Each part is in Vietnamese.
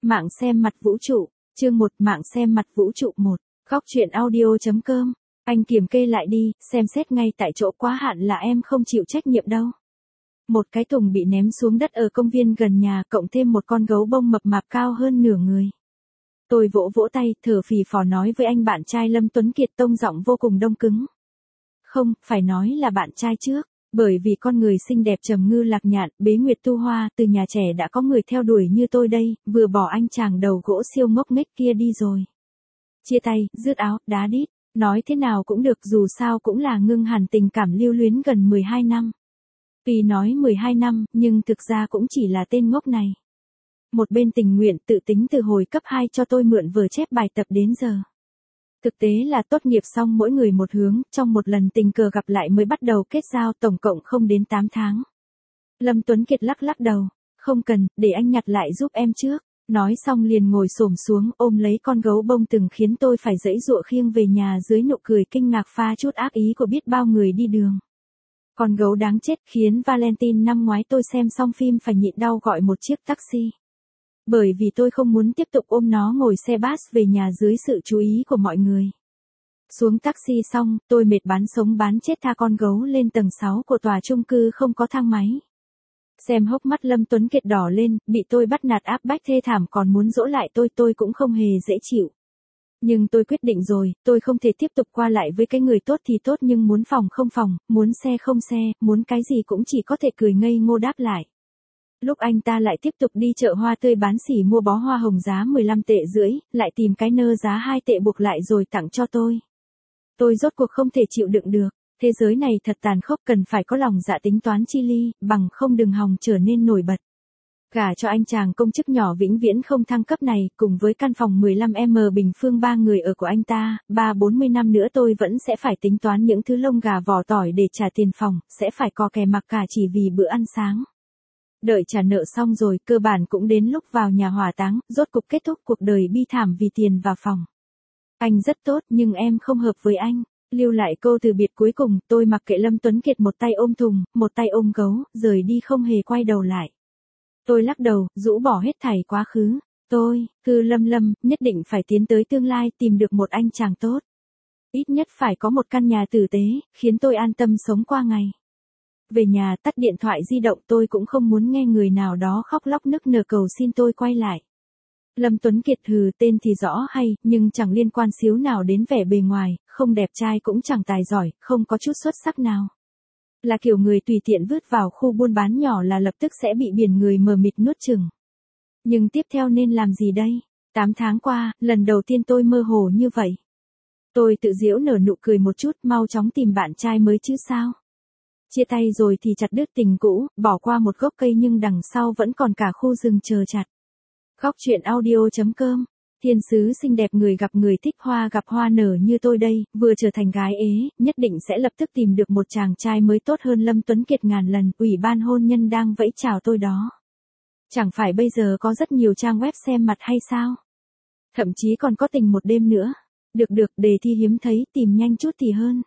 Mạng xem mặt vũ trụ, chương 1 mạng xem mặt vũ trụ 1, góc truyện audio.com. Anh kiểm kê lại đi, xem xét ngay tại chỗ quá hạn là em không chịu trách nhiệm đâu. Một cái thùng bị ném xuống đất ở công viên gần nhà, cộng thêm một con gấu bông mập mạp cao hơn nửa người. Tôi vỗ vỗ tay, thở phì phò nói với anh bạn trai Lâm Tuấn Kiệt, tông giọng vô cùng đông cứng. Không, phải nói là bạn trai trước. Bởi vì con người xinh đẹp trầm ngư lạc nhạn, bế nguyệt tu hoa, từ nhà trẻ đã có người theo đuổi như tôi đây, vừa bỏ anh chàng đầu gỗ siêu ngốc nghếch kia đi rồi. Chia tay, rứt áo, đá đít, nói thế nào cũng được, dù sao cũng là ngưng hẳn tình cảm lưu luyến gần 12 năm. Vì nói 12 năm, nhưng thực ra cũng chỉ là tên ngốc này. Một bên tình nguyện tự tính từ hồi cấp 2 cho tôi mượn vở chép bài tập đến giờ. Thực tế là tốt nghiệp xong mỗi người một hướng, trong một lần tình cờ gặp lại mới bắt đầu kết giao, tổng cộng không đến 8 tháng. Lâm Tuấn Kiệt lắc lắc đầu, không cần, để anh nhặt lại giúp em trước. Nói xong liền ngồi xổm xuống ôm lấy con gấu bông từng khiến tôi phải giãy giụa khiêng về nhà dưới nụ cười kinh ngạc pha chút ác ý của biết bao người đi đường. Con gấu đáng chết khiến Valentine năm ngoái tôi xem xong phim phải nhịn đau gọi một chiếc taxi. Bởi vì tôi không muốn tiếp tục ôm nó ngồi xe bus về nhà dưới sự chú ý của mọi người. Xuống taxi xong, tôi mệt bán sống bán chết tha con gấu lên tầng 6 của tòa chung cư không có thang máy. Xem hốc mắt Lâm Tuấn Kiệt đỏ lên, bị tôi bắt nạt áp bách thê thảm còn muốn dỗ lại tôi cũng không hề dễ chịu. Nhưng tôi quyết định rồi, tôi không thể tiếp tục qua lại với cái người tốt thì tốt nhưng muốn phòng không phòng, muốn xe không xe, muốn cái gì cũng chỉ có thể cười ngây ngô đáp lại. Lúc anh ta lại tiếp tục đi chợ hoa tươi bán xỉ mua bó hoa hồng giá 15 tệ rưỡi, lại tìm cái nơ giá 2 tệ buộc lại rồi tặng cho tôi. Tôi rốt cuộc không thể chịu đựng được, thế giới này thật tàn khốc, cần phải có lòng dạ tính toán chi ly, bằng không đừng hòng trở nên nổi bật. Gả cho anh chàng công chức nhỏ vĩnh viễn không thăng cấp này, cùng với căn phòng 15m bình phương 3 người ở của anh ta, 30-40 năm nữa tôi vẫn sẽ phải tính toán những thứ lông gà vỏ tỏi để trả tiền phòng, sẽ phải co kè mặc cả chỉ vì bữa ăn sáng. Đợi trả nợ xong rồi, cơ bản cũng đến lúc vào nhà hỏa táng, rốt cục kết thúc cuộc đời bi thảm vì tiền và phòng. Anh rất tốt nhưng em không hợp với anh. Lưu lại câu từ biệt cuối cùng, tôi mặc kệ Lâm Tuấn Kiệt một tay ôm thùng, một tay ôm gấu, rời đi không hề quay đầu lại. Tôi lắc đầu, rũ bỏ hết thảy quá khứ. Tôi, Lâm, nhất định phải tiến tới tương lai, tìm được một anh chàng tốt. Ít nhất phải có một căn nhà tử tế, khiến tôi an tâm sống qua ngày. Về nhà tắt điện thoại di động, tôi cũng không muốn nghe người nào đó khóc lóc nức nở cầu xin tôi quay lại. Lâm Tuấn Kiệt tên thì rõ hay, nhưng chẳng liên quan xíu nào đến vẻ bề ngoài, không đẹp trai cũng chẳng tài giỏi, không có chút xuất sắc nào. Là kiểu người tùy tiện vứt vào khu buôn bán nhỏ là lập tức sẽ bị biển người mờ mịt nuốt chửng. Nhưng tiếp theo nên làm gì đây? 8 tháng qua, lần đầu tiên tôi mơ hồ như vậy. Tôi tự giễu nở nụ cười một chút, mau chóng tìm bạn trai mới chứ sao. Chia tay rồi thì chặt đứt tình cũ, bỏ qua một gốc cây nhưng đằng sau vẫn còn cả khu rừng chờ chặt. Góc truyện audio.com. Thiên sứ xinh đẹp, người gặp người thích, hoa gặp hoa nở như tôi đây, vừa trở thành gái ế, nhất định sẽ lập tức tìm được một chàng trai mới tốt hơn Lâm Tuấn Kiệt ngàn lần. Ủy ban hôn nhân đang vẫy chào tôi đó. Chẳng phải bây giờ có rất nhiều trang web xem mặt hay sao? Thậm chí còn có tình một đêm nữa. Được, đề thi hiếm thấy, tìm nhanh chút thì hơn.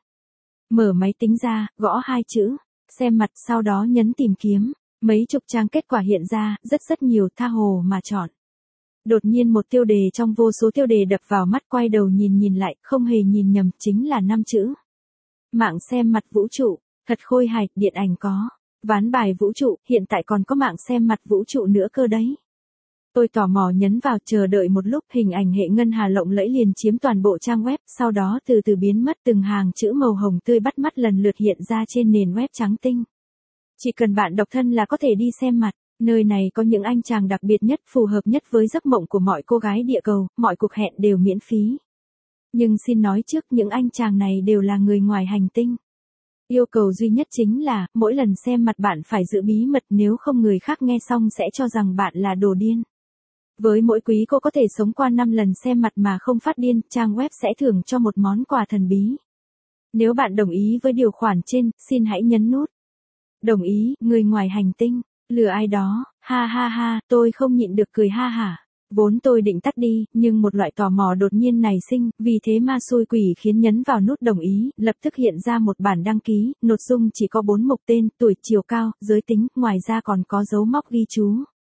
Mở máy tính ra, gõ 2 chữ, xem mặt, sau đó nhấn tìm kiếm. Mấy chục trang kết quả hiện ra, rất nhiều, tha hồ mà chọn. Đột nhiên một tiêu đề trong vô số tiêu đề đập vào mắt, quay đầu nhìn lại, không hề nhìn nhầm, chính là 5 chữ. Mạng xem mặt vũ trụ, thật khôi hài, điện ảnh có. Ván bài vũ trụ, hiện tại còn có mạng xem mặt vũ trụ nữa cơ đấy. Tôi tò mò nhấn vào, chờ đợi một lúc, hình ảnh hệ ngân hà lộng lẫy liền chiếm toàn bộ trang web, sau đó từ từ biến mất, từng hàng chữ màu hồng tươi bắt mắt lần lượt hiện ra trên nền web trắng tinh. Chỉ cần bạn độc thân là có thể đi xem mặt. Nơi này có những anh chàng đặc biệt nhất, phù hợp nhất với giấc mộng của mọi cô gái địa cầu, mọi cuộc hẹn đều miễn phí. Nhưng xin nói trước, những anh chàng này đều là người ngoài hành tinh. Yêu cầu duy nhất chính là, mỗi lần xem mặt bạn phải giữ bí mật, nếu không người khác nghe xong sẽ cho rằng bạn là đồ điên. Với mỗi quý cô có thể sống qua 5 lần xem mặt mà không phát điên, trang web sẽ thưởng cho một món quà thần bí. Nếu bạn đồng ý với điều khoản trên, xin hãy nhấn nút đồng ý. Người ngoài hành tinh, lừa ai đó, ha, tôi không nhịn được cười ha hả. Vốn tôi định tắt đi, nhưng một loại tò mò đột nhiên nảy sinh, vì thế ma xui quỷ khiến nhấn vào nút đồng ý, lập tức hiện ra một bản đăng ký, nội dung chỉ có 4 mục tên, tuổi, chiều cao, giới tính, ngoài ra còn có dấu mốc ghi chú.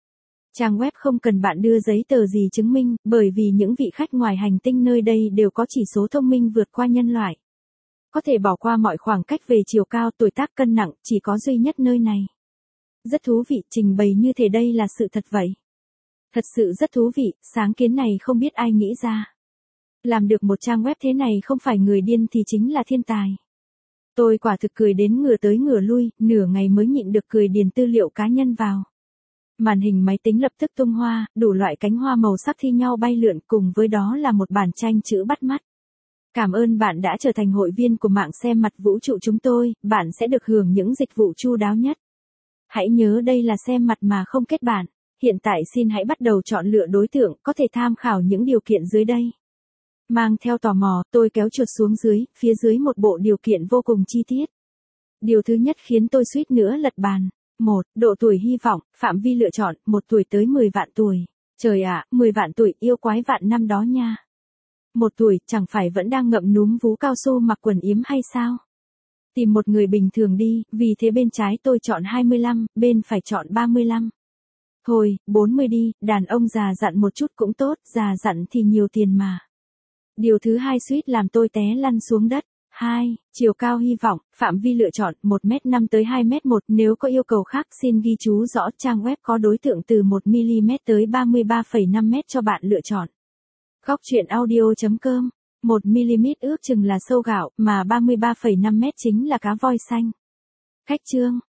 Trang web không cần bạn đưa giấy tờ gì chứng minh, bởi vì những vị khách ngoài hành tinh nơi đây đều có chỉ số thông minh vượt qua nhân loại. Có thể bỏ qua mọi khoảng cách về chiều cao, tuổi tác, cân nặng, chỉ có duy nhất nơi này. Rất thú vị, trình bày như thế đây là sự thật vậy. Thật sự rất thú vị, sáng kiến này không biết ai nghĩ ra. Làm được một trang web thế này không phải người điên thì chính là thiên tài. Tôi quả thực cười đến ngửa tới ngửa lui, nửa ngày mới nhịn được cười điền tư liệu cá nhân vào. Màn hình máy tính lập tức tung hoa, đủ loại cánh hoa màu sắc thi nhau bay lượn, cùng với đó là một bản tranh chữ bắt mắt. Cảm ơn bạn đã trở thành hội viên của mạng xem mặt vũ trụ chúng tôi, bạn sẽ được hưởng những dịch vụ chu đáo nhất. Hãy nhớ đây là xem mặt mà không kết bạn. Hiện tại xin hãy bắt đầu chọn lựa đối tượng, có thể tham khảo những điều kiện dưới đây. Mang theo tò mò, tôi kéo chuột xuống dưới, phía dưới một bộ điều kiện vô cùng chi tiết. Điều thứ nhất khiến tôi suýt nữa lật bàn. 1. Độ tuổi hy vọng, phạm vi lựa chọn, 1 tuổi tới 10 vạn tuổi. Trời ạ, 10 vạn tuổi, yêu quái vạn năm đó nha. 1 tuổi, chẳng phải vẫn đang ngậm núm vú cao su mặc quần yếm hay sao? Tìm một người bình thường đi, vì thế bên trái tôi chọn 25, bên phải chọn 35. Thôi, 40 đi, đàn ông già dặn một chút cũng tốt, già dặn thì nhiều tiền mà. Điều thứ hai suýt làm tôi té lăn xuống đất. 2. Chiều cao hy vọng, phạm vi lựa chọn 1m5 tới 2m1, nếu có yêu cầu khác xin ghi chú rõ, trang web có đối tượng từ 1mm tới 33,5m cho bạn lựa chọn. Góc truyện audio.com, 1mm ước chừng là sâu gạo, mà 33,5m chính là cá voi xanh. Khách chương.